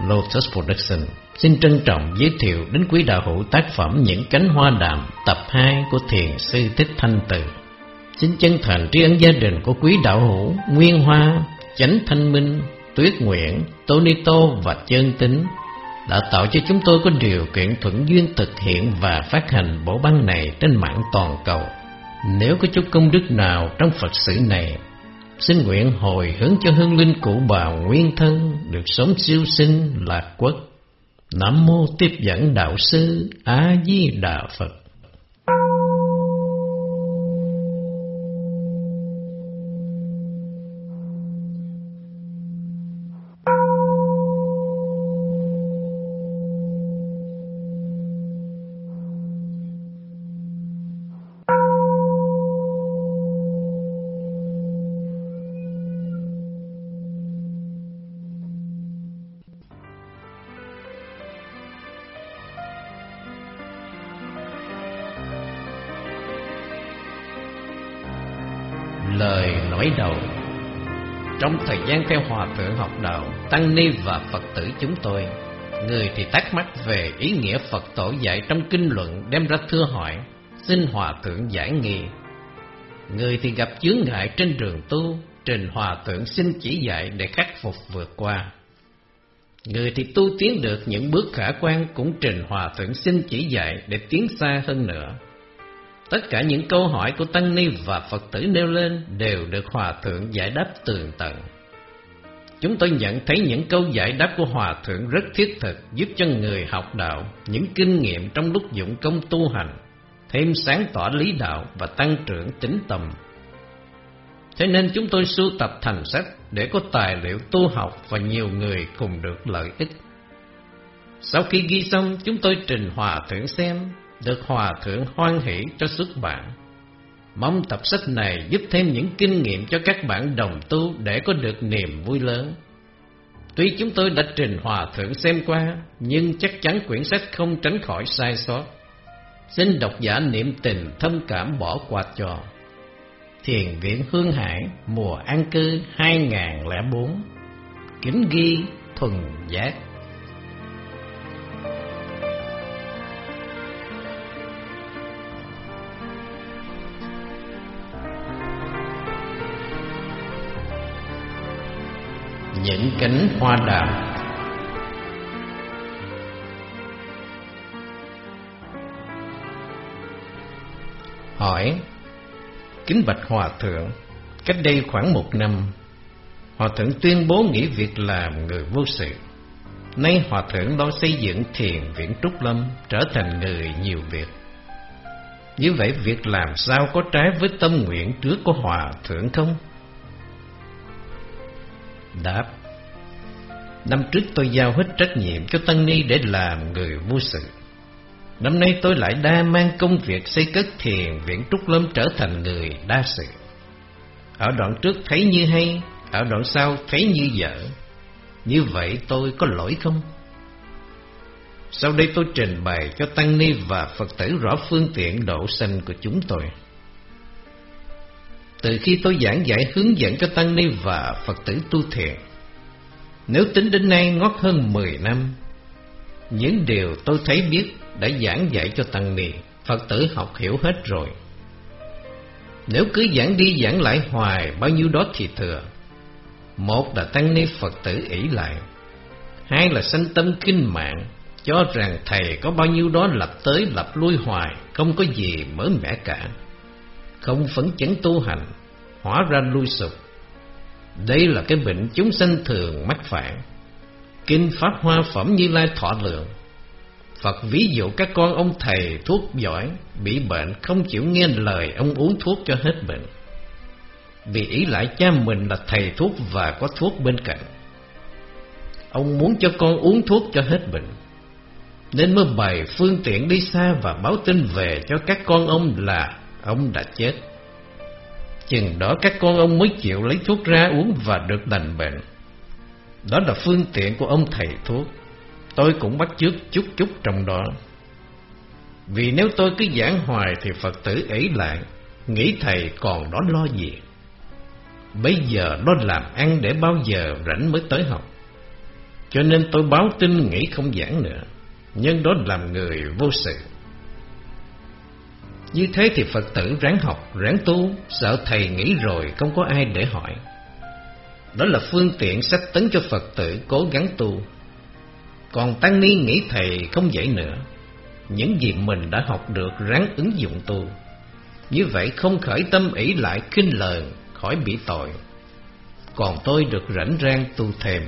Lotus Production xin trân trọng giới thiệu đến quý đạo hữu tác phẩm Những Cánh Hoa Đàm tập 2 của Thiền sư Thích Thanh Từ. Xin chân thành tri ân gia đình của quý đạo hữu Nguyên Hoa, Chánh Thanh Minh, Tuyết Nguyễn, Tonito và Chân Tính đã tạo cho chúng tôi có điều kiện thuận duyên thực hiện và phát hành bộ băng này trên mạng toàn cầu. Nếu có chút công đức nào trong Phật sự này, xin nguyện hồi hướng cho hương linh cụ bà nguyên thân được sống siêu sinh lạc quốc. Nam mô Tiếp Dẫn Đạo Sư A Di Đà Phật. Lời nói đầu. Trong thời gian theo Hòa Thượng học đạo, tăng ni và Phật tử chúng tôi, người thì thắc mắc về ý nghĩa Phật tổ dạy trong kinh luận đem ra thưa hỏi, xin Hòa Thượng giải nghi. Người thì gặp chướng ngại trên đường tu, trình Hòa Thượng xin chỉ dạy để khắc phục vượt qua. Người thì tu tiến được những bước khả quan, cũng trình Hòa Thượng xin chỉ dạy để tiến xa hơn nữa. Tất cả những câu hỏi của tăng ni và Phật tử nêu lên đều được Hòa Thượng giải đáp tường tận. Chúng tôi nhận thấy những câu giải đáp của Hòa Thượng rất thiết thực, giúp cho người học đạo những kinh nghiệm trong lúc dụng công tu hành, thêm sáng tỏ lý đạo và tăng trưởng tín tâm. Thế nên chúng tôi sưu tập thành sách để có tài liệu tu học và nhiều người cùng được lợi ích. Sau khi ghi xong, chúng tôi trình Hòa Thượng xem, được Hòa Thượng hoan hỷ cho xuất bản. Mong tập sách này giúp thêm những kinh nghiệm cho các bạn đồng tu để có được niềm vui lớn. Tuy chúng tôi đã trình Hòa Thượng xem qua, nhưng chắc chắn quyển sách không tránh khỏi sai sót. Xin độc giả niệm tình thâm cảm bỏ qua cho. Thiền viện Hương Hải, mùa an cư 2004. Kính ghi Thuần Giác. Những cánh hoa đàm. Hỏi: kính bạch Hòa Thượng, cách đây khoảng 1 năm, Hòa Thượng tuyên bố nghỉ việc làm người vô sự. Nay Hòa Thượng lo xây dựng thiền viện Trúc Lâm, trở thành người nhiều việc. Như vậy việc làm sao có trái với tâm nguyện trước của Hòa Thượng không? Đáp: năm trước tôi giao hết trách nhiệm cho tăng ni để làm người vô sự. Năm nay tôi lại đa mang công việc xây cất thiền viện Trúc Lâm, trở thành người đa sự. Ở đoạn trước thấy như hay, ở đoạn sau thấy như dở. Như vậy tôi có lỗi không? Sau đây tôi trình bày cho tăng ni và Phật tử rõ phương tiện độ sanh của chúng tôi. Từ khi tôi giảng dạy hướng dẫn cho tăng ni và Phật tử tu thiền, nếu tính đến nay ngót hơn 10 năm, những điều tôi thấy biết đã giảng dạy cho tăng ni, Phật tử học hiểu hết rồi. Nếu cứ giảng đi giảng lại hoài, bao nhiêu đó thì thừa. Một là tăng ni Phật tử ỷ lại, hai là sanh tâm kinh mạng, cho rằng thầy có bao nhiêu đó lặp tới lặp lui hoài, không có gì mới mẻ cả, không phấn chấn tu hành, hóa ra lui sụp. Đây là cái bệnh chúng sanh thường mắc phải. Kinh Pháp Hoa Phẩm Như Lai thọ lượng, Phật ví dụ các con ông thầy thuốc giỏi bị bệnh không chịu nghe lời ông uống thuốc cho hết bệnh, vì ý lại cha mình là thầy thuốc và có thuốc bên cạnh. Ông muốn cho con uống thuốc cho hết bệnh, nên mới bày phương tiện đi xa và báo tin về cho các con ông là ông đã chết. Chừng đó các con ông mới chịu lấy thuốc ra uống và được lành bệnh. Đó là phương tiện của ông thầy thuốc. Tôi cũng bắt chước chút chút trong đó. Vì nếu tôi cứ giảng hoài thì Phật tử ỷ lại, nghĩ thầy còn đó lo gì. Bây giờ nó làm ăn để bao giờ rảnh mới tới học. cho nên tôi báo tin nghĩ không giảng nữa, nhân đó làm người vô sự. Như thế thì Phật tử ráng học, ráng tu, sợ thầy nghĩ rồi không có ai để hỏi. Đó là phương tiện sách tấn cho Phật tử cố gắng tu. Còn tăng ni nghĩ thầy không dạy nữa, những gì mình đã học được ráng ứng dụng tu. Như vậy không khởi tâm ỷ lại khinh lờn, khỏi bị tội. Còn tôi được rảnh rang tu thêm.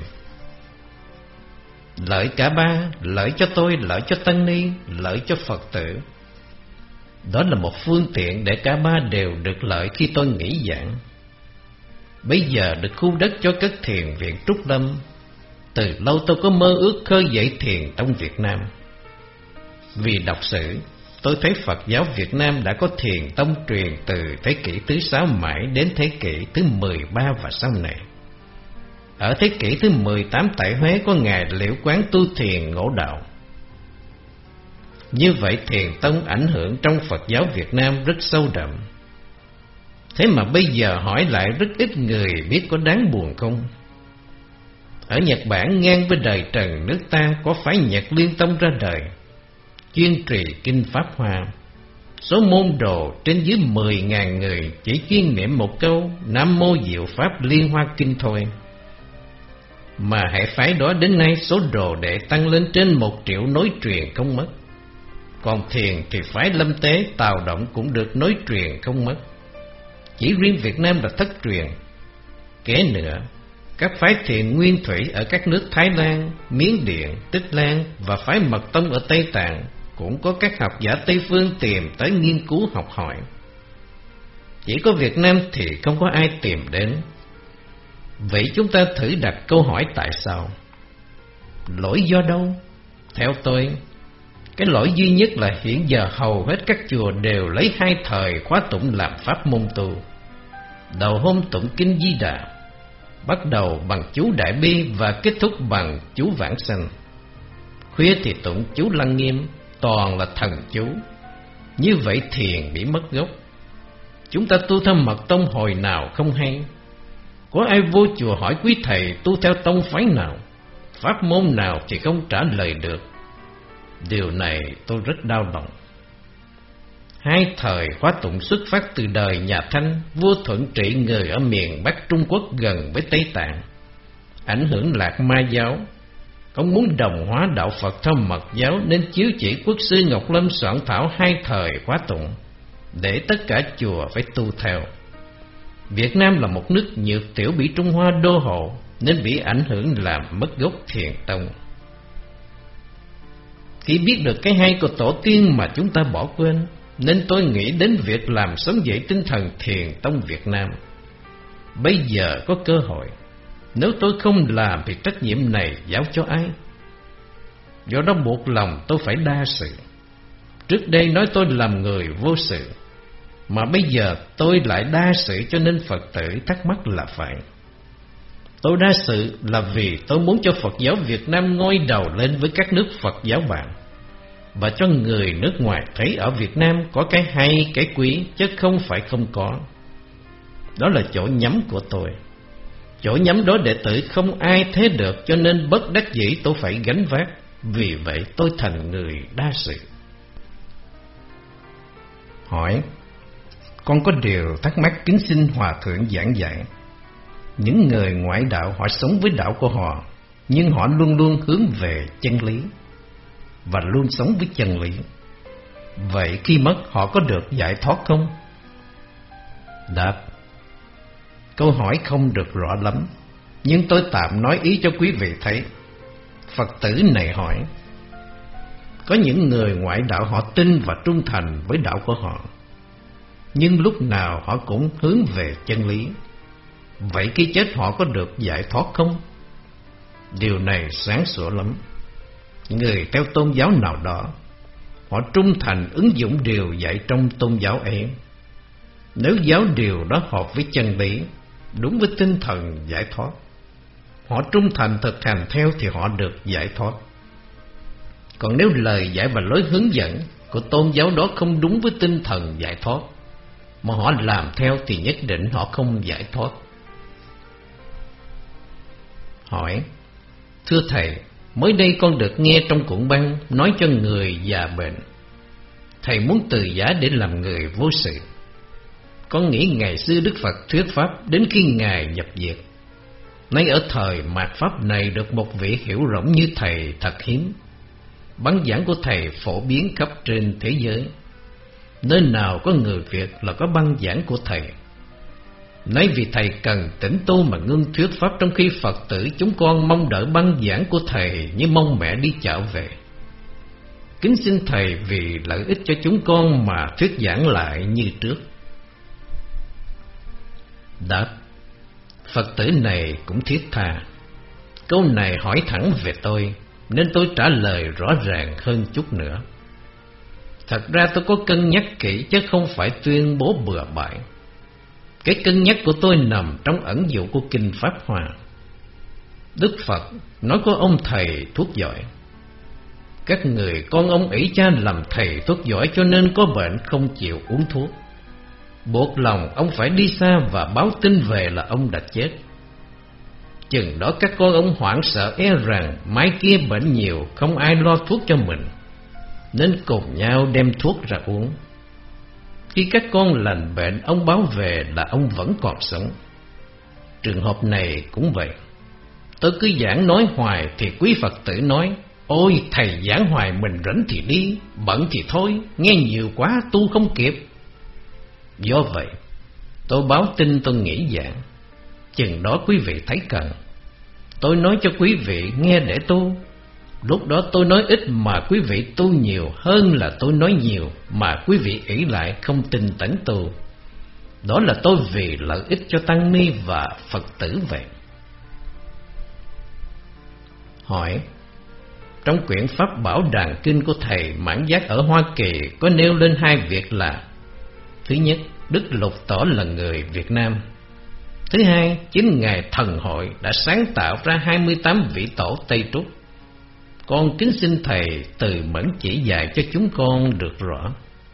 Lợi cả ba, lợi cho tôi, lợi cho tăng ni, lợi cho Phật tử. Đó là một phương tiện để cả ba đều được lợi khi tôi nghỉ giảng. Bây giờ được khu đất cho cất thiền viện Trúc Lâm. Từ lâu tôi có mơ ước khơi dậy thiền trong Việt Nam. Vì đọc sử, tôi thấy Phật giáo Việt Nam đã có thiền tông truyền từ thế kỷ thứ 6 mãi đến thế kỷ thứ 13 và sau này. Ở thế kỷ thứ 18 tại Huế có Ngài Liễu Quán tu thiền ngộ đạo. Như vậy thiền tông ảnh hưởng trong Phật giáo Việt Nam rất sâu đậm. Thế mà bây giờ hỏi lại rất ít người biết, có đáng buồn không? Ở Nhật Bản ngang với đời Trần nước ta có phái Nhật Liên Tông ra đời, chuyên trì kinh Pháp Hoa. Số môn đồ trên dưới 10.000 người chỉ chuyên niệm một câu Nam Mô Diệu Pháp Liên Hoa Kinh thôi. Mà hệ phái đó đến nay số đồ đệ tăng lên trên 1 triệu nối truyền không mất. Còn thiền thì phái Lâm Tế, Tào Động cũng được nối truyền không mất. Chỉ riêng Việt Nam là thất truyền. Kế nữa, các phái thiền nguyên thủy ở các nước Thái Lan, Miến Điện, Tích Lan và phái Mật Tông ở Tây Tạng cũng có các học giả Tây phương tìm tới nghiên cứu học hỏi. Chỉ có Việt Nam thì không có ai tìm đến. Vậy chúng ta thử đặt câu hỏi tại sao? Lỗi do đâu? Theo tôi, cái lỗi duy nhất là hiện giờ hầu hết các chùa đều lấy 2 thời khóa tụng làm pháp môn tu. Đầu hôm tụng kinh Di Đà, bắt đầu bằng chú Đại Bi và kết thúc bằng chú Vãng Sanh. Khuya thì tụng chú Lăng Nghiêm, toàn là thần chú. Như vậy thiền bị mất gốc. Chúng ta tu theo mật tông hồi nào không hay. Có ai vô chùa hỏi quý thầy tu theo tông phái nào, pháp môn nào thì không trả lời được. Điều này tôi rất đau lòng. 2 thời khóa tụng xuất phát từ đời nhà Thanh, vua Thuận trị người ở miền Bắc Trung Quốc gần với Tây Tạng. Ảnh hưởng Lạc Ma giáo. Ông muốn đồng hóa đạo Phật theo mật giáo nên chiếu chỉ Quốc sư Ngọc Lâm soạn thảo 2 thời khóa tụng, để tất cả chùa phải tu theo. Việt Nam là một nước nhược tiểu bị Trung Hoa đô hộ, nên bị ảnh hưởng làm mất gốc thiền tông. Khi biết được cái hay của tổ tiên mà chúng ta bỏ quên, nên tôi nghĩ đến việc làm sống dậy tinh thần thiền tông Việt Nam. Bây giờ có cơ hội, nếu tôi không làm thì trách nhiệm này giao cho ai? Do đó buộc lòng tôi phải đa sự. Trước đây nói tôi làm người vô sự, mà bây giờ tôi lại đa sự, cho nên Phật tử thắc mắc là phải. Tôi đa sự là vì tôi muốn cho Phật giáo Việt Nam ngoi đầu lên với các nước Phật giáo bạn, và cho người nước ngoài thấy ở Việt Nam có cái hay, cái quý, chứ không phải không có. Đó là chỗ nhắm của tôi. Chỗ nhắm đó đệ tử không ai thế được, cho nên bất đắc dĩ tôi phải gánh vác. Vì vậy tôi thành người đa sự. Hỏi: con có điều thắc mắc kính xin Hòa Thượng giảng dạy. Những người ngoại đạo họ sống với đạo của họ, nhưng họ luôn luôn hướng về chân lý và luôn sống với chân lý. Vậy khi mất họ có được giải thoát không? Đáp: câu hỏi không được rõ lắm, nhưng tôi tạm nói ý cho quý vị thấy. Phật tử này hỏi: có những người ngoại đạo họ tin và trung thành với đạo của họ, nhưng lúc nào họ cũng hướng về chân lý. Vậy khi chết họ có được giải thoát không? Điều này sáng sủa lắm. Người theo tôn giáo nào đó, họ trung thành ứng dụng điều dạy trong tôn giáo ấy. Nếu giáo điều đó hợp với chân lý, đúng với tinh thần giải thoát, họ trung thành thực hành theo thì họ được giải thoát. Còn nếu lời dạy và lối hướng dẫn của tôn giáo đó không đúng với tinh thần giải thoát, mà họ làm theo thì nhất định họ không giải thoát. Hỏi: Thưa thầy, mới đây con được nghe trong cuộn băng nói cho người già bệnh. Thầy muốn từ giả để làm người vô sự. Con nghĩ ngày xưa Đức Phật thuyết pháp đến khi Ngài nhập diệt. Nay ở thời mạt pháp này được một vị hiểu rộng như thầy thật hiếm. Băng giảng của thầy phổ biến khắp trên thế giới. Nơi nào có người Việt là có băng giảng của thầy. Nay vì thầy cần tĩnh tu mà ngưng thuyết pháp, trong khi Phật tử chúng con mong đợi băng giảng của thầy như mong mẹ đi chợ về. Kính xin thầy vì lợi ích cho chúng con mà thuyết giảng lại như trước. Đáp: Phật tử này cũng thiết tha. Câu này hỏi thẳng về tôi, nên tôi trả lời rõ ràng hơn chút nữa. Thật ra tôi có cân nhắc kỹ chứ không phải tuyên bố bừa bãi. Cái cân nhắc của tôi nằm trong ẩn dụ của Kinh Pháp Hoa. Đức Phật nói có ông thầy thuốc giỏi. Các người con ông ỷ cha làm thầy thuốc giỏi, cho nên có bệnh không chịu uống thuốc. Buộc lòng ông phải đi xa và báo tin về là ông đã chết. Chừng đó các con ông hoảng sợ, e rằng mai kia bệnh nhiều không ai lo thuốc cho mình, nên cùng nhau đem thuốc ra uống. Khi các con lành bệnh, ông báo về là ông vẫn còn sống. Trường hợp này cũng vậy. Tôi cứ giảng nói hoài thì quý Phật tử nói: ôi thầy giảng hoài, mình rảnh thì đi, bận thì thôi, nghe nhiều quá tu không kịp. Do vậy tôi báo tin tôi nghỉ giảng. Chừng đó quý vị thấy cần, tôi nói cho quý vị nghe để tu. Lúc đó tôi nói ít mà quý vị tu nhiều, hơn là tôi nói nhiều mà quý vị ỷ lại không tin tấn tu. Đó là tôi vì lợi ích cho tăng ni và Phật tử vậy. Hỏi: trong quyển Pháp Bảo Đàn Kinh của thầy Mãn Giác ở Hoa Kỳ có nêu lên hai việc là: thứ nhất, Đức Lục Tổ là người Việt Nam. Thứ hai, chính Ngài Thần Hội đã sáng tạo ra 28 vị tổ Tây Trúc. Con kính xin thầy từ mẫn chỉ dạy cho chúng con được rõ.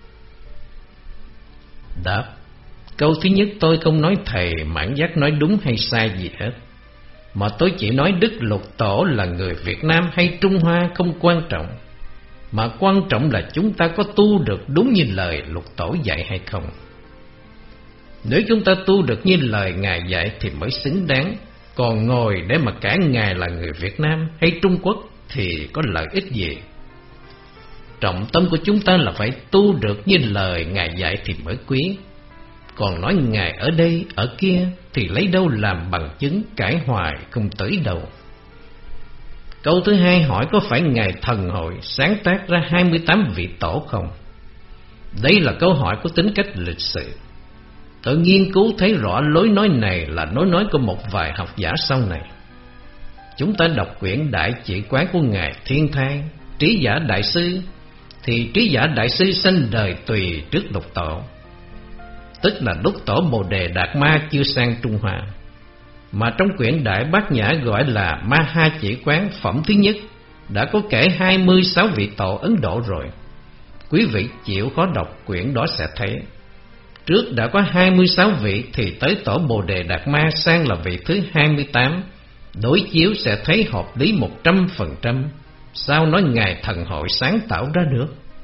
Đáp: câu thứ nhất tôi không nói thầy Mãn Giác nói đúng hay sai gì hết, mà tôi chỉ nói Đức Lục Tổ là người Việt Nam hay Trung Hoa không quan trọng, mà quan trọng là chúng ta có tu được đúng như lời Lục Tổ dạy hay không. Nếu chúng ta tu được như lời Ngài dạy thì mới xứng đáng. Còn ngồi để mà cả Ngài là người Việt Nam hay Trung Quốc thì có lợi ích gì? Trọng tâm của chúng ta là phải tu được như lời Ngài dạy thì mới quý. Còn nói Ngài ở đây ở kia thì lấy đâu làm bằng chứng, cãi hoài không tới đâu. Câu thứ hai hỏi có phải Ngài Thần Hội sáng tác ra 28 vị tổ không? Đây là câu hỏi có tính cách lịch sử. Tôi nghiên cứu thấy rõ lối nói này là lối nói của một vài học giả sau này. Chúng ta đọc quyển Đại Chỉ Quán của Ngài Thiên Thai, Trí Giả Đại Sư, thì Trí Giả Đại Sư sanh đời tùy trước Lục Tổ, tức là lúc Tổ Bồ Đề Đạt Ma chưa sang Trung Hoa. Mà trong quyển Đại Bát Nhã gọi là Ma Ha Chỉ Quán phẩm thứ nhất đã có kể 26 vị tổ Ấn Độ rồi. Quý vị chịu khó đọc quyển đó sẽ thấy. Trước đã có 26 vị thì tới Tổ Bồ Đề Đạt Ma sang là vị thứ 28. Đối chiếu sẽ thấy hợp lý 100%. Sao nói Ngài Thần Hội sáng tạo ra được?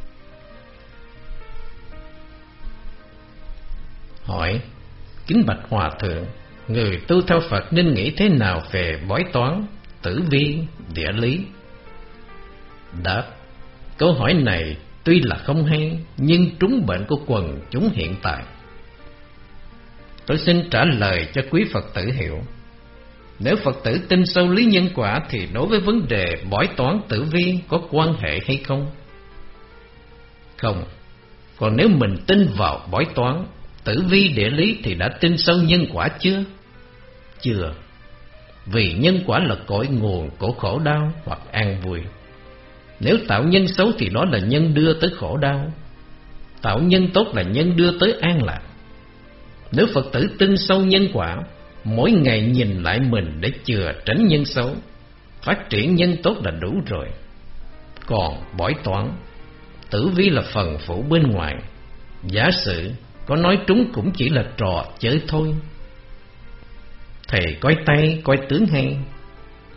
Hỏi: kính bạch Hòa Thượng, người tu theo Phật nên nghĩ thế nào về bói toán, tử vi, địa lý? Đáp: câu hỏi này tuy là không hay, nhưng trúng bệnh của quần chúng hiện tại. Tôi xin trả lời cho quý Phật tử hiểu. Nếu Phật tử tin sâu lý nhân quả thì đối với vấn đề bói toán tử vi có quan hệ hay không? Không. Còn nếu mình tin vào bói toán, tử vi, địa lý thì đã tin sâu nhân quả chưa? Chưa. Vì nhân quả là cội nguồn của khổ đau hoặc an vui. Nếu tạo nhân xấu thì đó là nhân đưa tới khổ đau, tạo nhân tốt là nhân đưa tới an lạc. Nếu Phật tử tin sâu nhân quả, mỗi ngày nhìn lại mình để chừa tránh nhân xấu, phát triển nhân tốt là đủ rồi. Còn bói toán, tử vi là phần phụ bên ngoài, giả sử có nói trúng cũng chỉ là trò chơi thôi. Thầy coi tay coi tướng hay,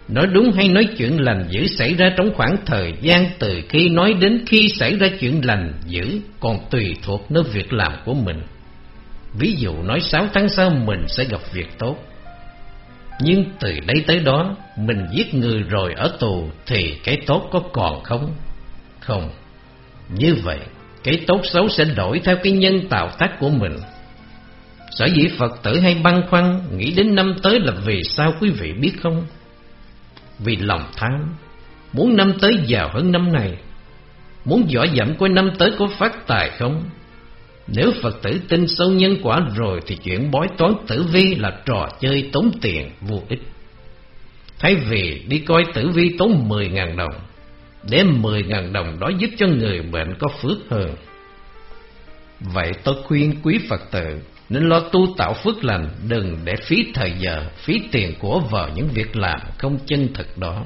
Nói đúng hay nói chuyện lành dữ xảy ra trong khoảng thời gian từ khi nói đến khi xảy ra chuyện lành dữ còn tùy thuộc nơi việc làm của mình. Ví dụ nói 6 tháng sau mình sẽ gặp việc tốt, nhưng từ đây tới đó mình giết người rồi ở tù thì cái tốt có còn không? Không. Như vậy cái tốt xấu sẽ đổi theo cái nhân tạo tác của mình. Sở dĩ Phật tử hay băn khoăn nghĩ đến năm tới là vì sao quý vị biết không? Vì lòng tham, muốn năm tới giàu hơn năm này, muốn dõi dẫm coi năm tới có phát tài không. Nếu Phật tử tin sâu nhân quả rồi thì chuyện bói toán tử vi là trò chơi tốn tiền vô ích. Thay vì đi coi tử vi tốn 10.000 đồng, để 10.000 đồng đó giúp cho người bệnh có phước hơn. Vậy tôi khuyên quý Phật tử nên lo tu tạo phước lành, đừng để phí thời giờ, phí tiền của vào những việc làm không chân thực đó.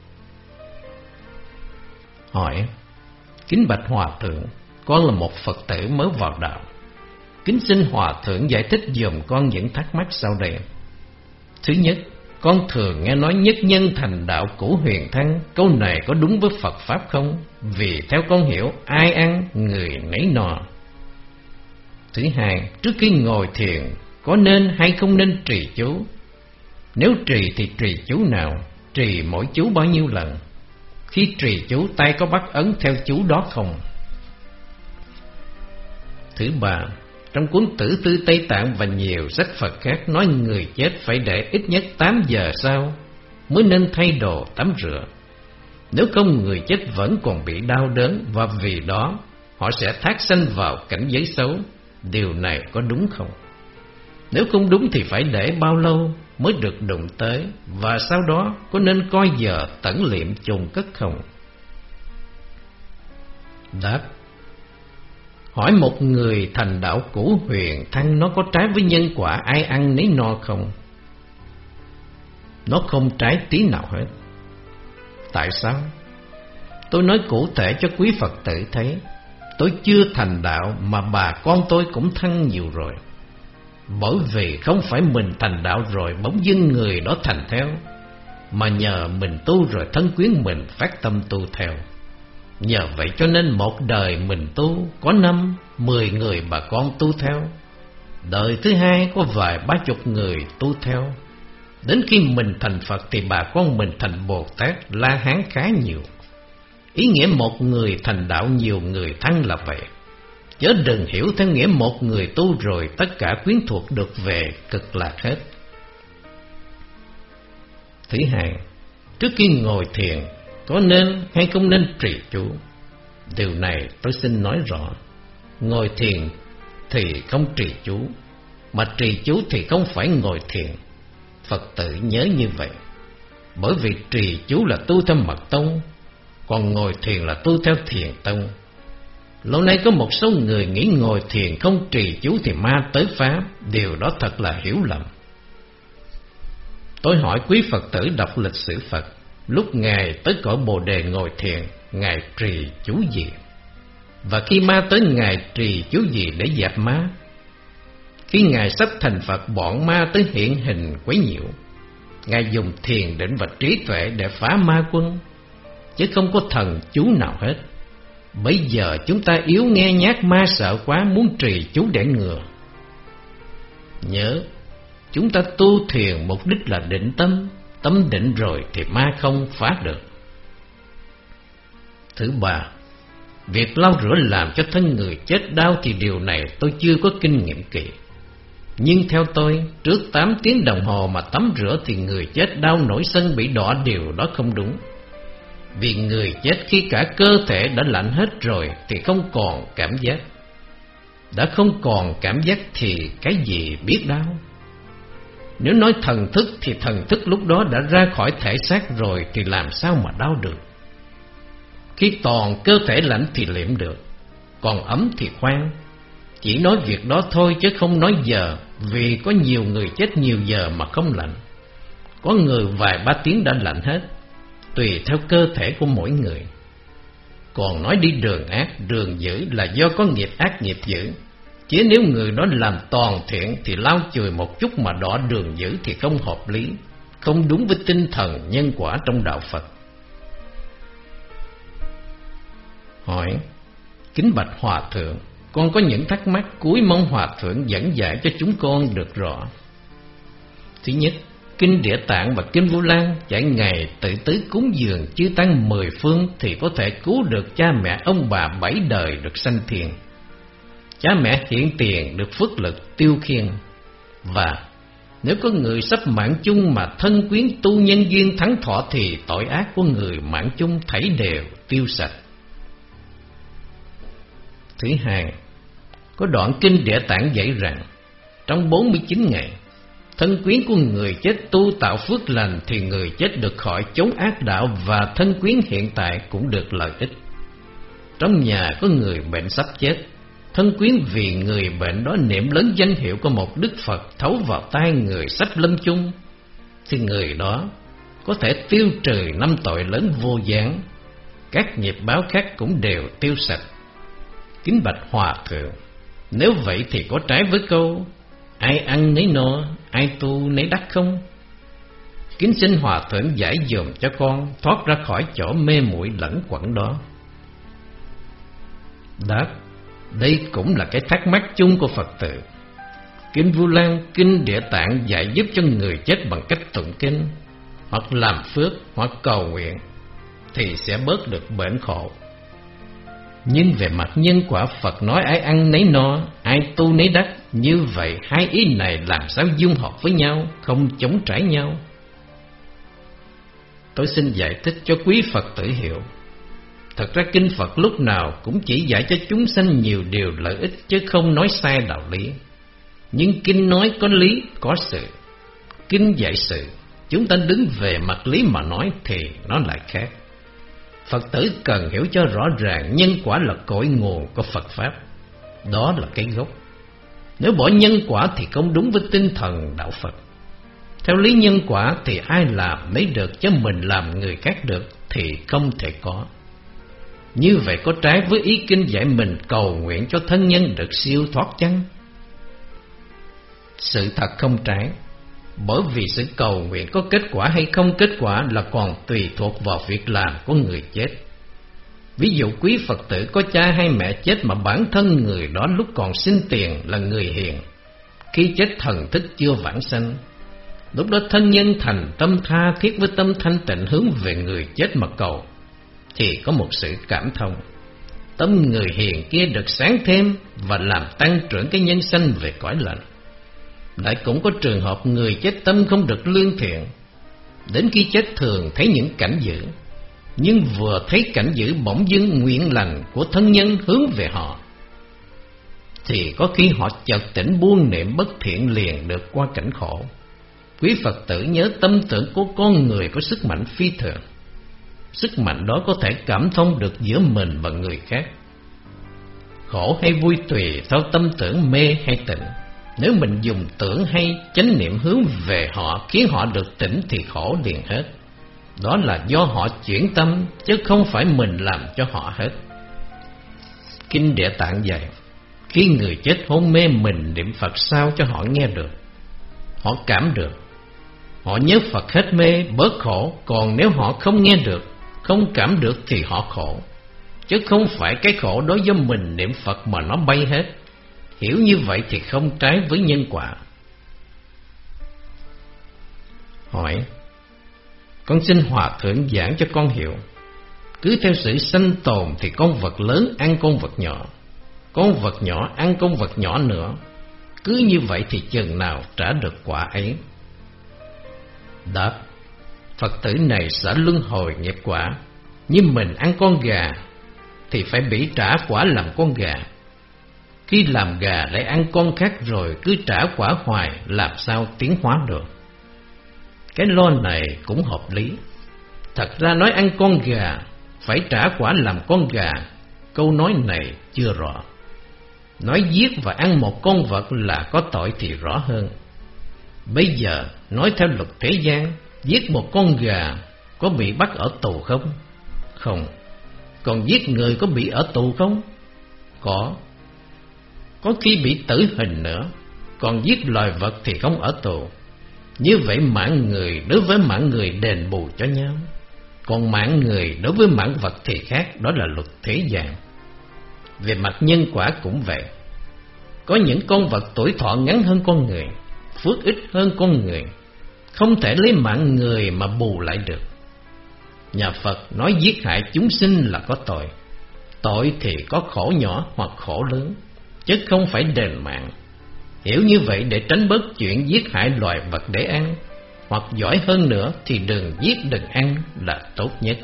Hỏi: kính bạch Hòa Thượng, con là một Phật tử mới vào đạo. Kính xin Hòa Thượng giải thích giùm con những thắc mắc sau đây. Thứ nhất, con thường nghe nói nhất nhân thành đạo cũ huyền thăng. Câu này có đúng với Phật Pháp không? Vì theo con hiểu, ai ăn người nấy no. Thứ hai, trước khi ngồi thiền có nên hay không nên trì chú? Nếu trì thì trì chú nào? Trì mỗi chú bao nhiêu lần? Khi trì chú tay có bắt ấn theo chú đó không? Thứ ba, trong cuốn Tử Tư Tây Tạng và nhiều sách Phật khác nói người chết phải để ít nhất 8 giờ sau mới nên thay đồ tắm rửa. Nếu không người chết vẫn còn bị đau đớn và vì đó họ sẽ thác sanh vào cảnh giới xấu. Điều này có đúng không? Nếu không đúng thì phải để bao lâu mới được đụng tới, và sau đó có nên coi giờ tẩn liệm chôn cất không? Đáp: hỏi một người thành đạo cũ huyền thăng nó có trái với nhân quả ai ăn nấy no không? Nó không trái tí nào hết. Tại sao? Tôi nói cụ thể cho quý Phật tử thấy. Tôi chưa thành đạo mà bà con tôi cũng thăng nhiều rồi. Bởi vì không phải mình thành đạo rồi bỗng dưng người đó thành theo, mà nhờ mình tu rồi thân quyến mình phát tâm tu theo. Nhờ vậy cho nên một đời mình tu có 5-10 người bà con tu theo. Đời thứ hai có vài 30 người tu theo. Đến khi mình thành Phật thì bà con mình thành Bồ Tát La Hán khá nhiều. Ý nghĩa một người thành đạo nhiều người thăng là vậy, chớ đừng hiểu theo nghĩa một người tu rồi tất cả quyến thuộc được về cực lạc hết. Thứ hai, trước khi ngồi thiền có nên hay không nên trì chú? Điều này tôi xin nói rõ. Ngồi thiền thì không trì chú, mà trì chú thì không phải ngồi thiền. Phật tử nhớ như vậy. Bởi vì trì chú là tu theo mật tông, còn ngồi thiền là tu theo thiền tông. Lâu nay có một số người nghĩ ngồi thiền không trì chú thì ma tới phá. Điều đó thật là hiểu lầm. Tôi hỏi quý Phật tử đọc lịch sử Phật, lúc Ngài tới cõi Bồ Đề ngồi thiền, Ngài trì chú gì? Và khi ma tới Ngài trì chú gì để dẹp ma? Khi Ngài sắp thành Phật, bọn ma tới hiện hình quấy nhiễu, Ngài dùng thiền định và trí tuệ để phá ma quân, chứ không có thần chú nào hết. Bây giờ chúng ta yếu nghe nhát, ma sợ quá, muốn trì chú để ngừa. Nhớ, chúng ta tu thiền mục đích là định tâm. Tâm định rồi thì ma không phá được. Thứ ba, việc lau rửa làm cho thân người chết đau thì điều này tôi chưa có kinh nghiệm kỹ. Nhưng theo tôi, trước 8 tiếng đồng hồ mà tắm rửa thì người chết đau nổi sân bị đỏ, điều đó không đúng. Vì người chết khi cả cơ thể đã lạnh hết rồi thì không còn cảm giác. Đã không còn cảm giác thì cái gì biết đau? Nếu nói thần thức thì thần thức lúc đó đã ra khỏi thể xác rồi thì làm sao mà đau được? Khi toàn cơ thể lạnh thì liệm được, còn ấm thì khoan. Chỉ nói việc đó thôi chứ không nói giờ, vì có nhiều người chết nhiều giờ mà không lạnh. Có người vài 3 tiếng đã lạnh hết, tùy theo cơ thể của mỗi người. Còn nói đi đường ác, đường dữ là do có nghiệp ác nghiệp dữ. Chứ nếu người đó làm toàn thiện thì lau chùi một chút mà đỏ đường dữ thì không hợp lý. không đúng với tinh thần nhân quả trong đạo Phật. Hỏi: kính bạch Hòa Thượng, con có những thắc mắc, cúi mong Hòa Thượng dẫn giải cho chúng con được rõ. Thứ nhất, Kinh Địa Tạng và Kinh Vu Lan dạy ngày tự tứ cúng dường chư tăng 10 phương thì có thể cứu được cha mẹ ông bà 7 đời được sanh thiền. Cha mẹ hiện tiền được phước lực tiêu khiên. Và nếu có người sắp mạng chung mà thân quyến tu nhân duyên thắng thọ thì tội ác của người mạng chung thảy đều tiêu sạch. Thứ hai, có đoạn Kinh Địa Tạng dạy rằng trong 49 ngày, thân quyến của người chết tu tạo phước lành thì người chết được khỏi chốn ác đạo và thân quyến hiện tại cũng được lợi ích. Trong nhà có người bệnh sắp chết, thân quyến vì người bệnh đó niệm lớn danh hiệu của một Đức Phật thấu vào tai người sắp lâm chung, thì người đó có thể tiêu trừ 5 tội lớn vô gián, các nghiệp báo khác cũng đều tiêu sạch. Kính bạch Hòa Thượng, nếu vậy thì có trái với câu ai ăn nấy no, ai tu nấy đắc không? Kính xin Hòa Thượng giải dùm cho con thoát ra khỏi chỗ mê muội lẫn quẩn đó. Đáp: đây cũng là cái thắc mắc chung của Phật tử. Kinh Vu Lan, Kinh Địa Tạng dạy giúp cho người chết bằng cách tụng kinh, hoặc làm phước, hoặc cầu nguyện, thì sẽ bớt được bệnh khổ. Nhưng về mặt nhân quả, Phật nói ai ăn nấy no, ai tu nấy đắc. Như vậy hai ý này làm sao dung hợp với nhau, không chống trái nhau? Tôi xin giải thích cho quý Phật tử hiểu. Thật ra kinh Phật lúc nào cũng chỉ dạy cho chúng sanh nhiều điều lợi ích, chứ không nói sai đạo lý. Nhưng kinh nói có lý, có sự. Kinh dạy sự, chúng ta đứng về mặt lý mà nói thì nó lại khác. Phật tử cần hiểu cho rõ ràng nhân quả là cội nguồn của Phật Pháp. Đó là cái gốc. Nếu bỏ nhân quả thì không đúng với tinh thần đạo Phật. Theo lý nhân quả thì ai làm lấy được, chứ mình làm người khác được thì không thể có. Như vậy có trái với ý kinh dạy mình cầu nguyện cho thân nhân được siêu thoát chăng? Sự thật không trái. Bởi vì sự cầu nguyện có kết quả hay không kết quả là còn tùy thuộc vào việc làm của người chết. Ví dụ quý Phật tử có cha hay mẹ chết mà bản thân người đó lúc còn sinh tiền là người hiền, khi chết thần thức chưa vãng sanh. Lúc đó thân nhân thành tâm tha thiết với tâm thanh tịnh hướng về người chết mà cầu, thì có một sự cảm thông. Tâm người hiền kia được sáng thêm và làm tăng trưởng cái nhân sanh về cõi lành. Lại cũng có trường hợp người chết tâm không được lương thiện, đến khi chết thường thấy những cảnh dữ, nhưng vừa thấy cảnh dữ bỗng dưng nguyện lành của thân nhân hướng về họ, thì có khi họ chợt tỉnh buông niệm bất thiện liền được qua cảnh khổ. Quý Phật tử nhớ tâm tưởng của con người có sức mạnh phi thường. Sức mạnh đó có thể cảm thông được giữa mình và người khác. Khổ hay vui tùy theo tâm tưởng mê hay tịnh. Nếu mình dùng tưởng hay chánh niệm hướng về họ khiến họ được tỉnh thì khổ liền hết. Đó là do họ chuyển tâm, chứ không phải mình làm cho họ hết. Kinh Địa Tạng dạy, khi người chết hôn mê mình niệm Phật sao cho họ nghe được, họ cảm được, họ nhớ Phật hết mê bớt khổ. Còn nếu họ không nghe được, không cảm được thì họ khổ, chứ không phải cái khổ đó do mình niệm Phật mà nó bay hết. Hiểu như vậy thì không trái với nhân quả. Hỏi: con xin Hòa Thượng giảng cho con hiểu. Cứ theo sự sanh tồn thì con vật lớn ăn con vật nhỏ, con vật nhỏ ăn con vật nhỏ nữa. Cứ như vậy thì chừng nào trả được quả ấy? Đáp: Phật tử này sẽ luân hồi nghiệp quả. Như mình ăn con gà thì phải bị trả quả làm con gà. Khi làm gà lại ăn con khác rồi cứ trả quả hoài, làm sao tiến hóa được? Cái lo này cũng hợp lý. Thật ra nói ăn con gà phải trả quả làm con gà, câu nói này chưa rõ. Nói giết và ăn một con vật là có tội thì rõ hơn. Bây giờ nói theo luật thế gian, giết một con gà có bị bắt ở tù không? Không. Còn giết người có bị ở tù không? Có khi bị tử hình nữa. Còn giết loài vật thì không ở tù. Như vậy mạng người đối với mạng người đền bù cho nhau, còn mạng người đối với mạng vật thì khác, đó là luật thế gian. Về mặt nhân quả cũng vậy. Có những con vật tuổi thọ ngắn hơn con người, phước ít hơn con người, không thể lấy mạng người mà bù lại được. Nhà Phật nói giết hại chúng sinh là có tội. Tội thì có khổ nhỏ hoặc khổ lớn, chứ không phải đền mạng. Hiểu như vậy để tránh bớt chuyện giết hại loài vật để ăn, hoặc giỏi hơn nữa thì đừng giết đừng ăn là tốt nhất.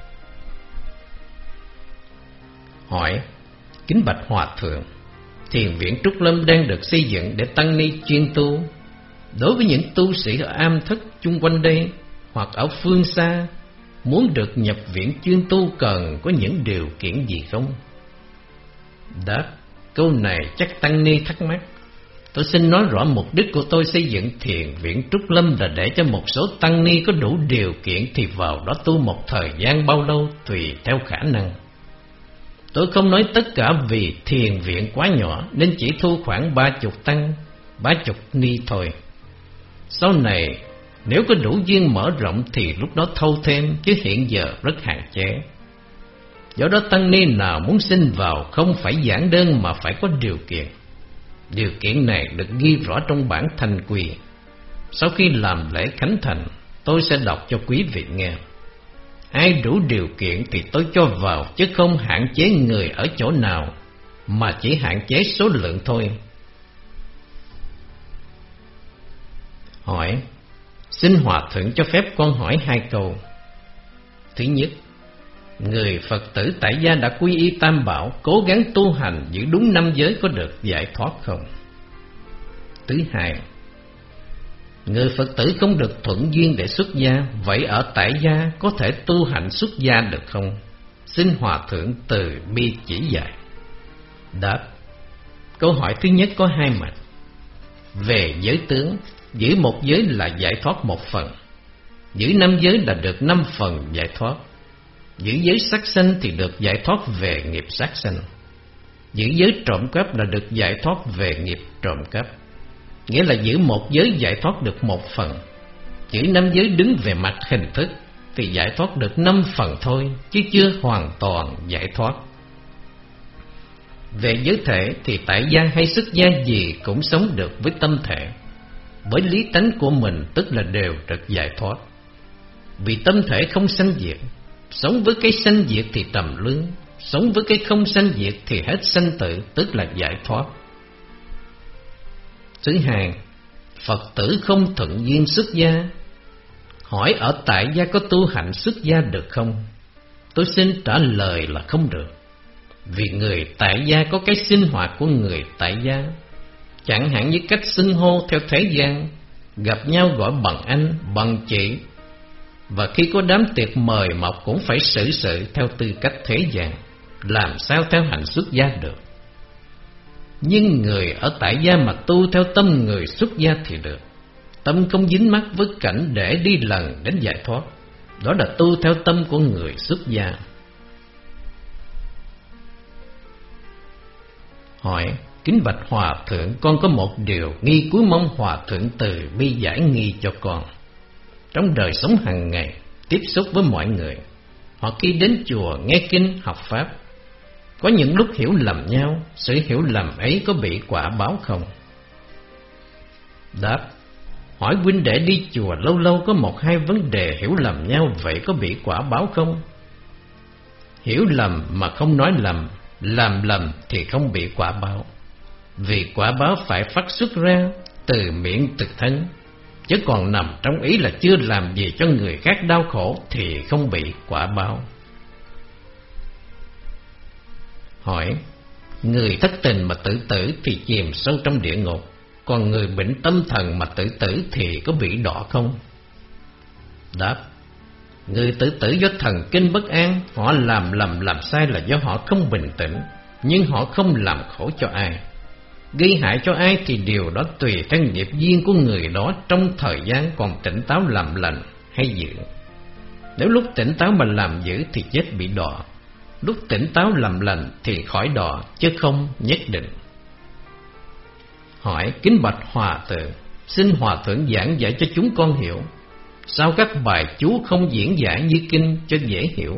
Hỏi: kính bạch Hòa Thượng, thiền viện Trúc Lâm đang được xây dựng để tăng ni chuyên tu. Đối với những tu sĩ ở am thất chung quanh đây hoặc ở phương xa muốn được nhập viện chuyên tu cần có những điều kiện gì không? Đáp: câu này chắc tăng ni thắc mắc. Tôi xin nói rõ mục đích của tôi xây dựng thiền viện Trúc Lâm là để cho một số tăng ni có đủ điều kiện thì vào đó tu một thời gian bao lâu tùy theo khả năng. Tôi không nói tất cả vì thiền viện quá nhỏ nên chỉ thu khoảng 30 tăng, 30 ni thôi. Sau này nếu có đủ duyên mở rộng thì lúc đó thâu thêm, chứ hiện giờ rất hạn chế. Do đó tăng ni nào muốn xin vào không phải giản đơn mà phải có điều kiện. Điều kiện này được ghi rõ trong bản thành quy. Sau khi làm lễ khánh thành, tôi sẽ đọc cho quý vị nghe. Ai đủ điều kiện thì tôi cho vào, chứ không hạn chế người ở chỗ nào, mà chỉ hạn chế số lượng thôi. Hỏi: xin Hòa Thượng cho phép con hỏi 2 câu. Thứ nhất, người Phật tử tại gia đã quy y Tam Bảo, cố gắng tu hành giữ đúng 5 giới có được giải thoát không? Thứ hai, người Phật tử không được thuận duyên để xuất gia, vậy ở tại gia có thể tu hành xuất gia được không? Xin Hòa Thượng từ bi chỉ dạy. Đáp: câu hỏi thứ nhất có 2 mặt. Về giới tướng, giữ một giới là giải thoát 1 phần, giữ 5 giới là được 5 phần giải thoát. Giữ giới sát sanh thì được giải thoát về nghiệp sát sanh. Giữ giới trộm cắp là được giải thoát về nghiệp trộm cắp. Nghĩa là giữ một giới giải thoát được 1 phần. Giữ 5 giới đứng về mặt hình thức thì giải thoát được 5 phần thôi, chứ chưa hoàn toàn giải thoát. Về giới thể thì tại gia hay xuất gia gì cũng sống được với tâm thể, bởi lý tánh của mình, tức là đều được giải thoát. Vì tâm thể không sanh diệt, sống với cái sanh diệt thì trầm luân, sống với cái không sanh diệt thì hết sanh tử, tức là giải thoát. Thứ hai, Phật tử không thuận duyên xuất gia. Hỏi ở tại gia có tu hành xuất gia được không? Tôi xin trả lời là không được. Vì người tại gia có cái sinh hoạt của người tại gia, chẳng hạn như cách xưng hô theo thế gian, gặp nhau gọi bằng anh, bằng chị, và khi có đám tiệc mời mọc cũng phải xử sự theo tư cách thế gian, làm sao theo hành xuất gia được. Nhưng người ở tại gia mà tu theo tâm người xuất gia thì được. Tâm không dính mắc với cảnh để đi lần đến giải thoát, đó là tu theo tâm của người xuất gia. Hỏi: kính bạch Hòa Thượng, con có một điều nghi cuối mong Hòa Thượng từ bi giải nghi cho con. Trong đời sống hàng ngày, tiếp xúc với mọi người, hoặc khi đến chùa nghe kinh học pháp, có những lúc hiểu lầm nhau, sự hiểu lầm ấy có bị quả báo không? Đáp: hỏi huynh đệ đi chùa lâu lâu có 1-2 vấn đề hiểu lầm nhau, vậy có bị quả báo không? Hiểu lầm mà không nói lầm, làm lầm thì không bị quả báo. Vì quả báo phải phát xuất ra từ miệng từ thân, chứ còn nằm trong ý là chưa làm gì cho người khác đau khổ thì không bị quả báo. Hỏi: người thất tình mà tự tử thì chìm sâu trong địa ngục, còn người bệnh tâm thần mà tự tử thì có bị đọa không? Đáp: người tự tử do thần kinh bất an, họ làm lầm làm sai là do họ không bình tĩnh, nhưng họ không làm khổ cho ai, gây hại cho ai thì điều đó tùy theo nghiệp duyên của người đó trong thời gian còn tỉnh táo làm lành hay dữ. Nếu lúc tỉnh táo mà làm dữ thì chết bị đọa, lúc tỉnh táo làm lành thì khỏi đọa, chứ không nhất định. Hỏi: kính bạch Hòa Thượng, xin hòa thượng giảng giải cho chúng con hiểu. Sao các bài chú không diễn giải như kinh cho dễ hiểu?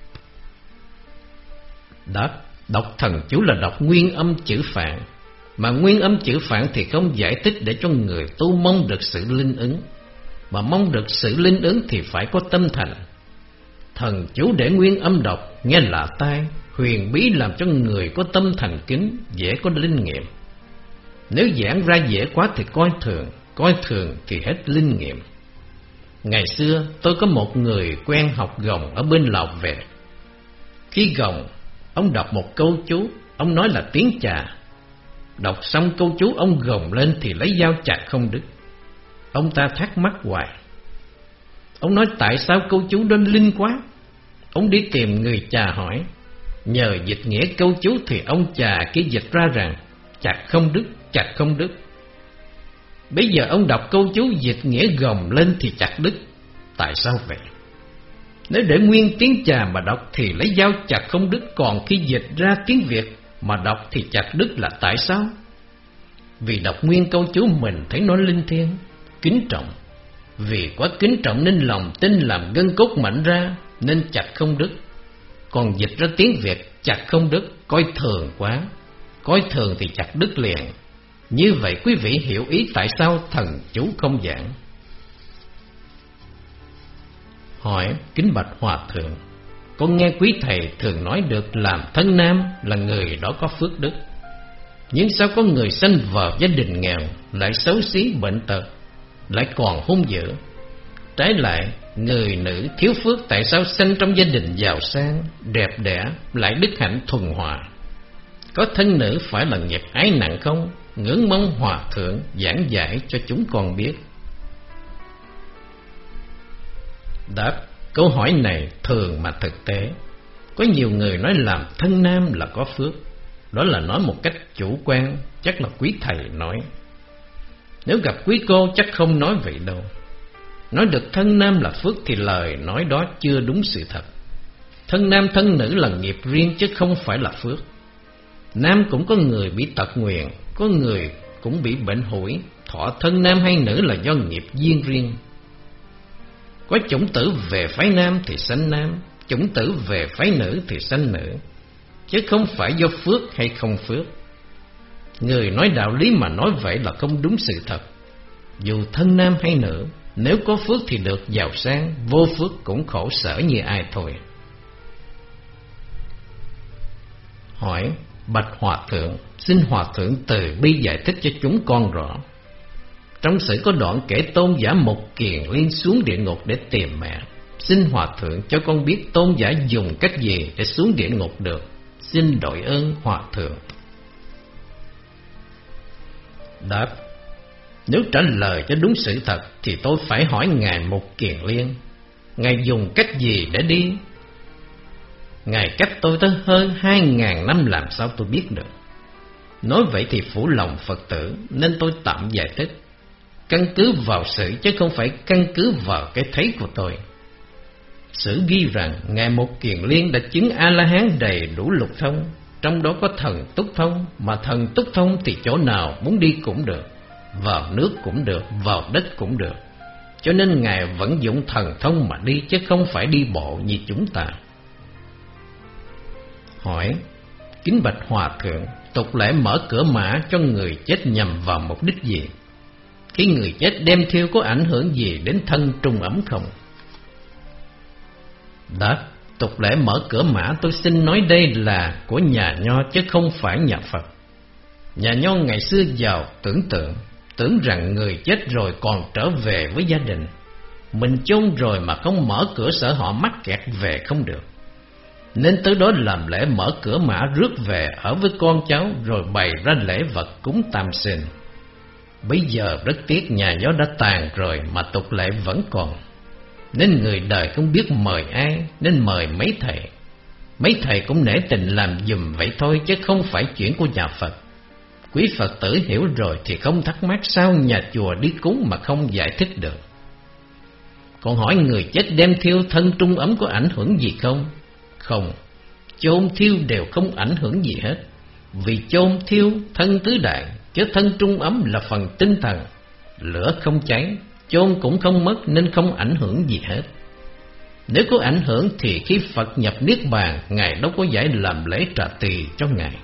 Đáp: đọc thần chú là đọc nguyên âm chữ Phạn, mà nguyên âm chữ Phạn thì không giải thích để cho người tu mong được sự linh ứng. Mà mong được sự linh ứng thì phải có tâm thành. Thần chú để nguyên âm đọc nghe lạ tai, huyền bí, làm cho người có tâm thành kính, dễ có linh nghiệm. Nếu giảng ra dễ quá thì coi thường thì hết linh nghiệm. Ngày xưa tôi có một người quen học gồng ở bên Lào về. Khi gồng, ông đọc một câu chú, ông nói là tiếng Trà. Đọc xong câu chú, ông gồng lên thì lấy dao chặt không đứt. Ông ta thắc mắc hoài. Ông nói tại sao câu chú đó linh quá. Ông đi tìm người Trà hỏi. Nhờ dịch nghĩa câu chú thì ông Trà kia dịch ra rằng chặt không đứt, chặt không đứt. Bây giờ ông đọc câu chú dịch nghĩa gồng lên thì chặt đứt. Tại sao vậy? Nếu để nguyên tiếng Trà mà đọc thì lấy dao chặt không đứt, còn khi dịch ra tiếng Việt mà đọc thì chặt đứt là tại sao? Vì đọc nguyên câu chú mình thấy nó linh thiêng, kính trọng. Vì quá kính trọng nên lòng tin làm gân cốt mạnh ra, nên chặt không đứt. Còn dịch ra tiếng Việt chặt không đứt, coi thường quá. Coi thường thì chặt đứt liền. Như vậy quý vị hiểu ý tại sao thần chú không giảng. Hỏi: kính bạch hòa thượng, con nghe quý thầy thường nói được làm thân nam là người đó có phước đức. Nhưng sao có người sanh vào gia đình nghèo, lại xấu xí bệnh tật, lại còn hung dữ? Trái lại, người nữ thiếu phước tại sao sanh trong gia đình giàu sang, đẹp đẽ, lại đức hạnh thuần hòa? Có thân nữ phải là nghiệp ái nặng không? Ngưỡng mong hòa thượng giảng giải cho chúng con biết. Đáp: câu hỏi này thường mà thực tế. Có nhiều người nói làm thân nam là có phước. Đó là nói một cách chủ quan, chắc là quý thầy nói. Nếu gặp quý cô chắc không nói vậy đâu. Nói được thân nam là phước thì lời nói đó chưa đúng sự thật. Thân nam thân nữ là nghiệp riêng chứ không phải là phước. Nam cũng có người bị tật nguyền, có người cũng bị bệnh hủi. Thọ thân nam hay nữ là do nghiệp duyên riêng. Có chủng tử về phái nam thì sanh nam, chủng tử về phái nữ thì sanh nữ, chứ không phải do phước hay không phước. Người nói đạo lý mà nói vậy là không đúng sự thật. Dù thân nam hay nữ, nếu có phước thì được giàu sang, vô phước cũng khổ sở như ai thôi. Hỏi: bạch hòa thượng, xin hòa thượng từ bi giải thích cho chúng con rõ. Trong sử có đoạn kể tôn giả Mục Kiền Liên xuống địa ngục để tìm mẹ. Xin hòa thượng cho con biết tôn giả dùng cách gì để xuống địa ngục được. Xin đội ơn hòa thượng. Đáp: nếu trả lời cho đúng sự thật thì tôi phải hỏi ngài Mục Kiền Liên, ngài dùng cách gì để đi? Ngài cách tôi tới hơn 2000 năm, làm sao tôi biết được? Nói vậy thì phụ lòng Phật tử, nên tôi tạm giải thích. Căn cứ vào sự chứ không phải căn cứ vào cái thấy của tôi. Sử ghi rằng ngài Mục Kiền Liên đã chứng A-la-hán đầy đủ lục thông, trong đó có thần túc thông. Mà thần túc thông thì chỗ nào muốn đi cũng được, vào nước cũng được, vào đất cũng được. Cho nên ngài vẫn dụng thần thông mà đi, chứ không phải đi bộ như chúng ta. Hỏi: kính bạch hòa thượng, tục lệ mở cửa mã cho người chết nhằm vào mục đích gì? Khi người chết đem thiêu có ảnh hưởng gì đến thân trung ấm không? Đáp: tục lễ mở cửa mã tôi xin nói đây là của nhà Nho chứ không phải nhà Phật. Nhà Nho ngày xưa giàu tưởng rằng người chết rồi còn trở về với gia đình. Mình chôn rồi mà không mở cửa sợ họ mắc kẹt về không được, nên tới đó làm lễ mở cửa mã rước về ở với con cháu, rồi bày ra lễ vật cúng tam sinh. Bây giờ rất tiếc nhà Nho đã tàn rồi mà tục lệ vẫn còn, nên người đời không biết mời ai, nên mời mấy thầy. Mấy thầy cũng nể tình làm giùm vậy thôi, chứ không phải chuyện của nhà Phật. Quý Phật tử hiểu rồi thì không thắc mắc sao nhà chùa đi cúng mà không giải thích được. Còn hỏi người chết đem thiêu thân trung ấm có ảnh hưởng gì không? Không, chôn thiêu đều không ảnh hưởng gì hết. Vì chôn thiêu thân tứ đại, chứ thân trung ấm là phần tinh thần, lửa không cháy, chôn cũng không mất nên không ảnh hưởng gì hết. Nếu có ảnh hưởng thì khi Phật nhập Niết Bàn, Ngài đâu có giải làm lễ trà tỳ cho Ngài.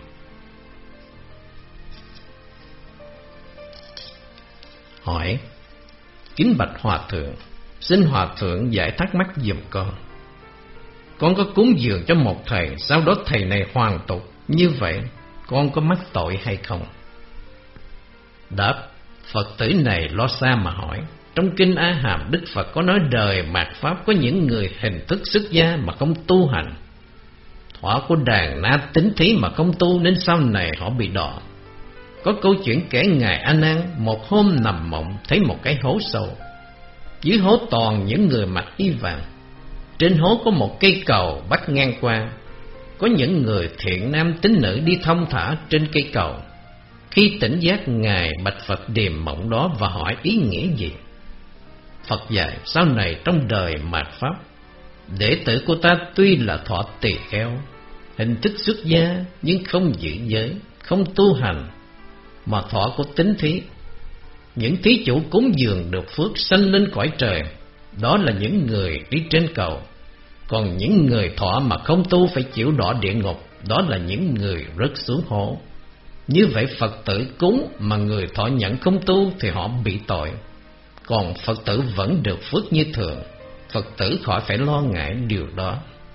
Hỏi: kính bạch Hòa Thượng, xin Hòa Thượng giải thắc mắc giùm con. Con có cúng dường cho một thầy, sau đó thầy này hoàn tục, như vậy con có mắc tội hay không? Đáp: Phật tử này lo xa mà hỏi. Trong Kinh A Hàm, Đức Phật có nói đời mạt Pháp có những người hình thức xuất gia mà không tu hành, thọ của đàn na tính thí mà không tu, nên sau này họ bị đọa. Có câu chuyện kể Ngài A Nan một hôm nằm mộng thấy một cái hố sâu. Dưới hố toàn những người mặc y vàng. Trên hố có một cây cầu bắc ngang qua. Có những người thiện nam tín nữ đi thong thả trên cây cầu. Khi tỉnh giác, Ngài bạch Phật điềm mộng đó và hỏi ý nghĩa gì. Phật dạy sau này trong đời mạt Pháp, đệ tử của ta tuy là thọ tỳ kheo, hình thức xuất gia, nhưng không giữ giới, không tu hành, mà thọ của tính thí. Những thí chủ cúng dường được phước sanh lên cõi trời, đó là những người đi trên cầu. Còn những người thọ mà không tu phải chịu đọa địa ngục, đó là những người rớt xuống hố. Như vậy Phật tử cúng mà người thọ nhận không tu thì họ bị tội, còn Phật tử vẫn được phước như thường. Phật tử khỏi phải lo ngại điều đó.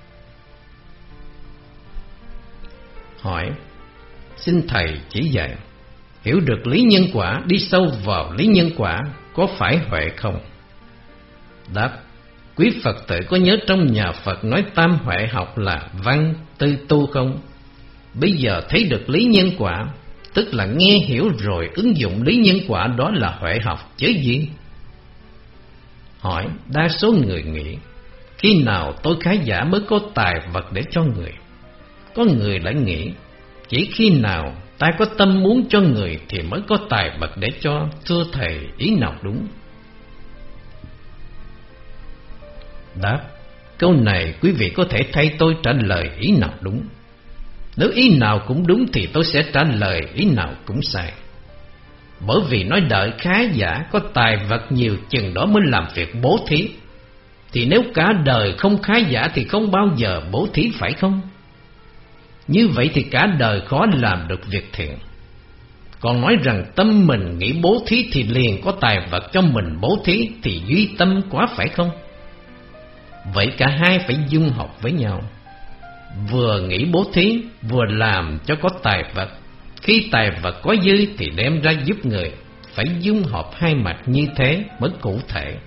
Hỏi: xin Thầy chỉ dạy, hiểu được lý nhân quả, đi sâu vào lý nhân quả có phải huệ không? Đáp: quý Phật tử có nhớ trong nhà Phật nói tam huệ học là văn, tư, tu không? Bây giờ thấy được lý nhân quả, tức là nghe hiểu rồi ứng dụng lý nhân quả, đó là huệ học chứ gì? Hỏi: đa số người nghĩ khi nào tôi khá giả mới có tài vật để cho người. Có người lại nghĩ chỉ khi nào ta có tâm muốn cho người thì mới có tài vật để cho. Thưa Thầy, ý nào đúng? Đáp: câu này quý vị có thể thay tôi trả lời ý nào đúng. Nếu ý nào cũng đúng thì tôi sẽ trả lời ý nào cũng sai. Bởi vì nói đợi khá giả có tài vật nhiều chừng đó mới làm việc bố thí, thì nếu cả đời không khá giả thì không bao giờ bố thí, phải không? Như vậy thì cả đời khó làm được việc thiện. Còn nói rằng tâm mình nghĩ bố thí thì liền có tài vật cho mình bố thí thì duy tâm quá, phải không? Vậy cả hai phải dung hợp với nhau, vừa nghĩ bố thí vừa làm cho có tài vật. Khi tài vật có dư thì đem ra giúp người, phải dung hợp hai mặt như thế mới cụ thể.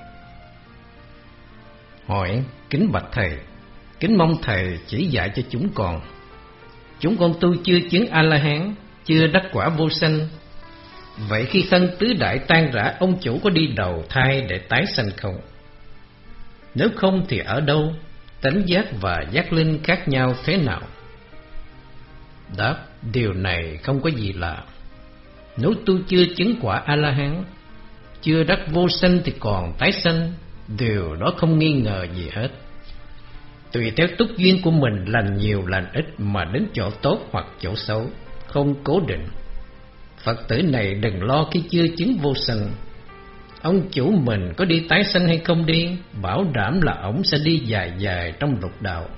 Hỏi: kính bạch Thầy, kính mong Thầy chỉ dạy cho chúng con. Chúng con tu chưa chứng A-la-hán, chưa đắc quả vô sanh. Vậy khi thân tứ đại tan rã, ông chủ có đi đầu thai để tái sanh không? Nếu không thì ở đâu? Tánh giác và giác linh khác nhau thế nào? Đáp: điều này không có gì lạ. Nếu tu chưa chứng quả A-la-hán, chưa đắc vô sanh thì còn tái sanh, điều đó không nghi ngờ gì hết. Tùy theo túc duyên của mình, lành nhiều lành ít mà đến chỗ tốt hoặc chỗ xấu, không cố định. Phật tử này đừng lo khi chưa chứng vô sanh. Ông chủ mình có đi tái sanh hay không đi, bảo đảm là ổng sẽ đi dài dài trong lục đạo.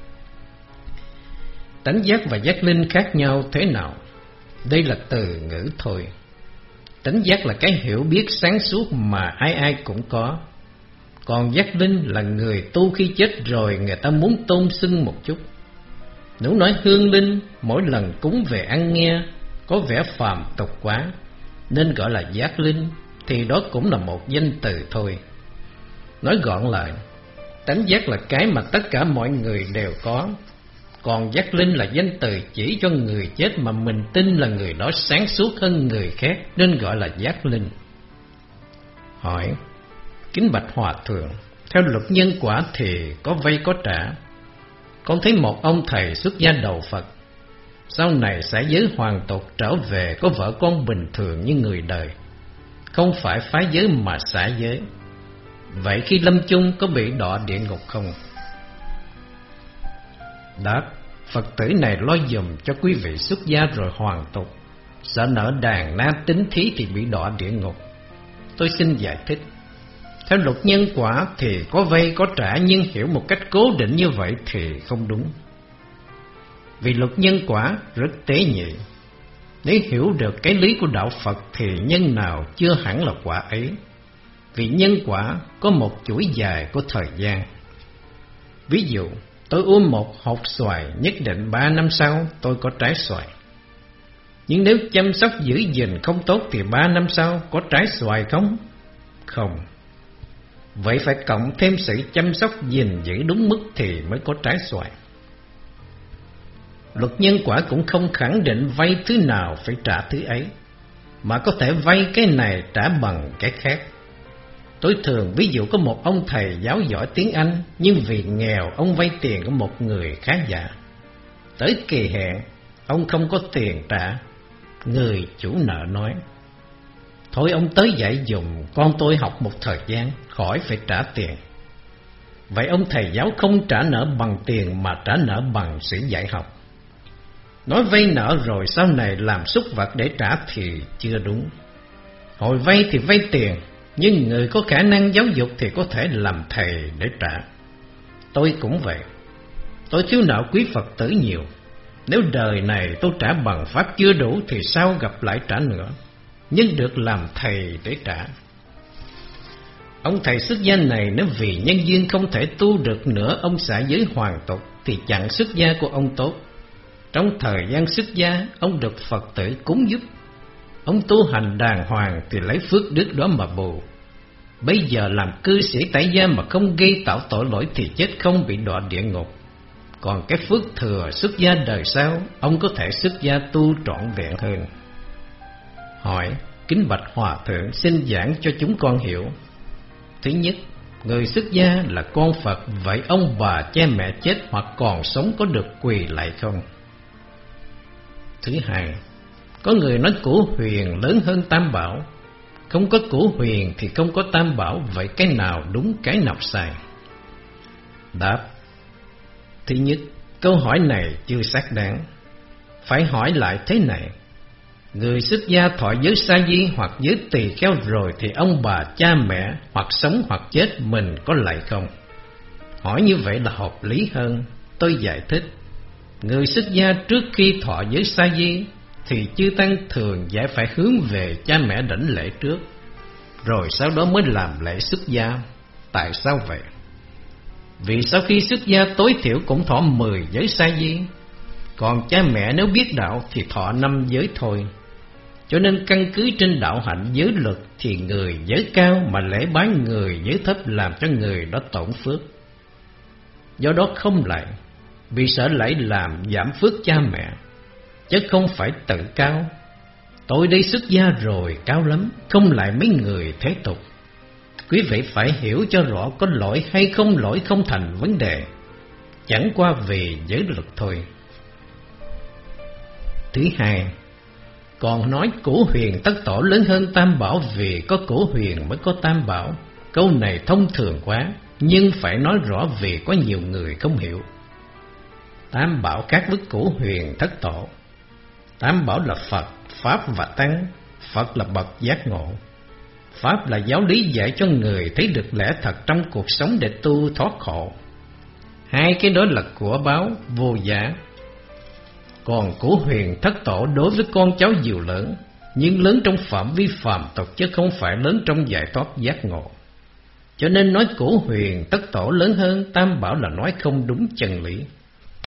Tánh giác và giác linh khác nhau thế nào? Đây là từ ngữ thôi. Tánh giác là cái hiểu biết sáng suốt mà ai ai cũng có. Còn giác linh là người tu khi chết rồi người ta muốn tôn xưng một chút. Nếu nói hương linh, mỗi lần cúng về ăn nghe có vẻ phàm tục quá, nên gọi là giác linh, thì đó cũng là một danh từ thôi. Nói gọn lại, tánh giác là cái mà tất cả mọi người đều có. Còn giác linh là danh từ chỉ cho người chết mà mình tin là người đó sáng suốt hơn người khác, nên gọi là giác linh. Hỏi: kính bạch Hòa Thượng, theo luật nhân quả thì có vay có trả. Con thấy một ông thầy xuất gia đầu Phật, sau này xả giới hoàn tục trở về có vợ con bình thường như người đời, không phải phá giới mà xả giới. Vậy khi lâm chung có bị đọa địa ngục không? Đáp: Phật tử này lo dùm cho quý vị xuất gia rồi hoàn tục, sợ nợ đàn na tính thí thì bị đọa địa ngục. tôi xin giải thích. Theo luật nhân quả thì có vay có trả, nhưng hiểu một cách cố định như vậy thì không đúng. Vì luật nhân quả rất tế nhị. Nếu hiểu được cái lý của đạo Phật thì nhân nào chưa hẳn là quả ấy. Vì nhân quả có một chuỗi dài của thời gian. Ví dụ, tôi uống một hột xoài, nhất định 3 năm sau tôi có trái xoài. Nhưng nếu chăm sóc giữ gìn không tốt thì 3 năm sau có trái xoài không? Không. Vậy phải cộng thêm sự chăm sóc gìn giữ đúng mức thì mới có trái xoài. Luật nhân quả cũng không khẳng định vay thứ nào phải trả thứ ấy, mà có thể vay cái này trả bằng cái khác. Tôi thường ví dụ có một ông thầy giáo giỏi tiếng Anh, nhưng vì nghèo ông vay tiền của một người khá giả. Tới kỳ hẹn, ông không có tiền trả. Người chủ nợ nói: thôi ông tới dạy dùm con tôi học một thời gian, khỏi phải trả tiền. Vậy ông thầy giáo không trả nợ bằng tiền mà trả nợ bằng sự dạy học. Nói vay nợ rồi sau này làm súc vật để trả thì chưa đúng. Hồi vay thì vay tiền, nhưng người có khả năng giáo dục thì có thể làm thầy để trả. Tôi cũng vậy. Tôi thiếu nợ quý Phật tử nhiều. Nếu đời này tôi trả bằng pháp chưa đủ thì sao gặp lại trả nữa, nhưng được làm thầy để trả. Ông thầy xuất gia này nếu vì nhân duyên không thể tu được nữa, ông xả giới hoàn tục thì chặn xuất gia của ông tốt. Trong thời gian xuất gia, ông được Phật tử cúng giúp. Ông tu hành đàng hoàng thì lấy phước đức đó mà bù. Bây giờ làm cư sĩ tại gia mà không gây tạo tội lỗi thì chết không bị đọa địa ngục. Còn cái phước thừa xuất gia đời sau, ông có thể xuất gia tu trọn vẹn hơn. Hỏi: kính bạch Hòa Thượng, xin giảng cho chúng con hiểu. Thứ nhất, người xuất gia là con Phật, vậy ông bà cha mẹ chết hoặc còn sống có được quỳ lại không? Thứ hai, có người nói cửu huyền lớn hơn tam bảo. Không có cửu huyền thì không có tam bảo, vậy cái nào đúng cái nào sai? Đáp: thứ nhất, câu hỏi này chưa xác đáng. Phải hỏi lại thế này: người xuất gia thọ giới sa di hoặc giới tỳ kheo rồi thì ông bà cha mẹ hoặc sống hoặc chết mình có lạy không? Hỏi như vậy là hợp lý hơn. Tôi giải thích: người xuất gia trước khi thọ giới sa di thì chư tăng thường giải phải hướng về cha mẹ đảnh lễ trước, rồi sau đó mới làm lễ xuất gia. Tại sao vậy? Vì sau khi xuất gia tối thiểu cũng thọ 10 giới sa di, còn cha mẹ nếu biết đạo thì thọ 5 giới thôi. Cho nên căn cứ trên đạo hạnh giới luật thì người giới cao mà lễ bái người giới thấp làm cho người đó tổn phước. Do đó không lạy, vì sợ lạy làm giảm phước cha mẹ, chứ không phải tự cao. Tôi đây xuất gia rồi cao lắm, không lại mấy người thế tục. Quý vị phải hiểu cho rõ có lỗi hay không lỗi không thành vấn đề, chẳng qua vì giới luật thôi. Thứ hai, còn nói cửu huyền tất tổ lớn hơn tam bảo vì có cửu huyền mới có tam bảo. Câu này thông thường quá, nhưng phải nói rõ vì có nhiều người không hiểu. Tam bảo khác với cửu huyền thất tổ. Tam bảo là Phật, Pháp và Tăng. Phật là bậc giác ngộ. Pháp là giáo lý dạy cho người thấy được lẽ thật trong cuộc sống để tu thoát khổ. Hai cái đó là của báo vô giá. Còn cửu huyền thất tổ đối với con cháu dù lớn, nhưng lớn trong phạm vi phàm tục chứ không phải lớn trong giải thoát giác ngộ. Cho nên nói cửu huyền thất tổ lớn hơn tam bảo là nói không đúng chân lý.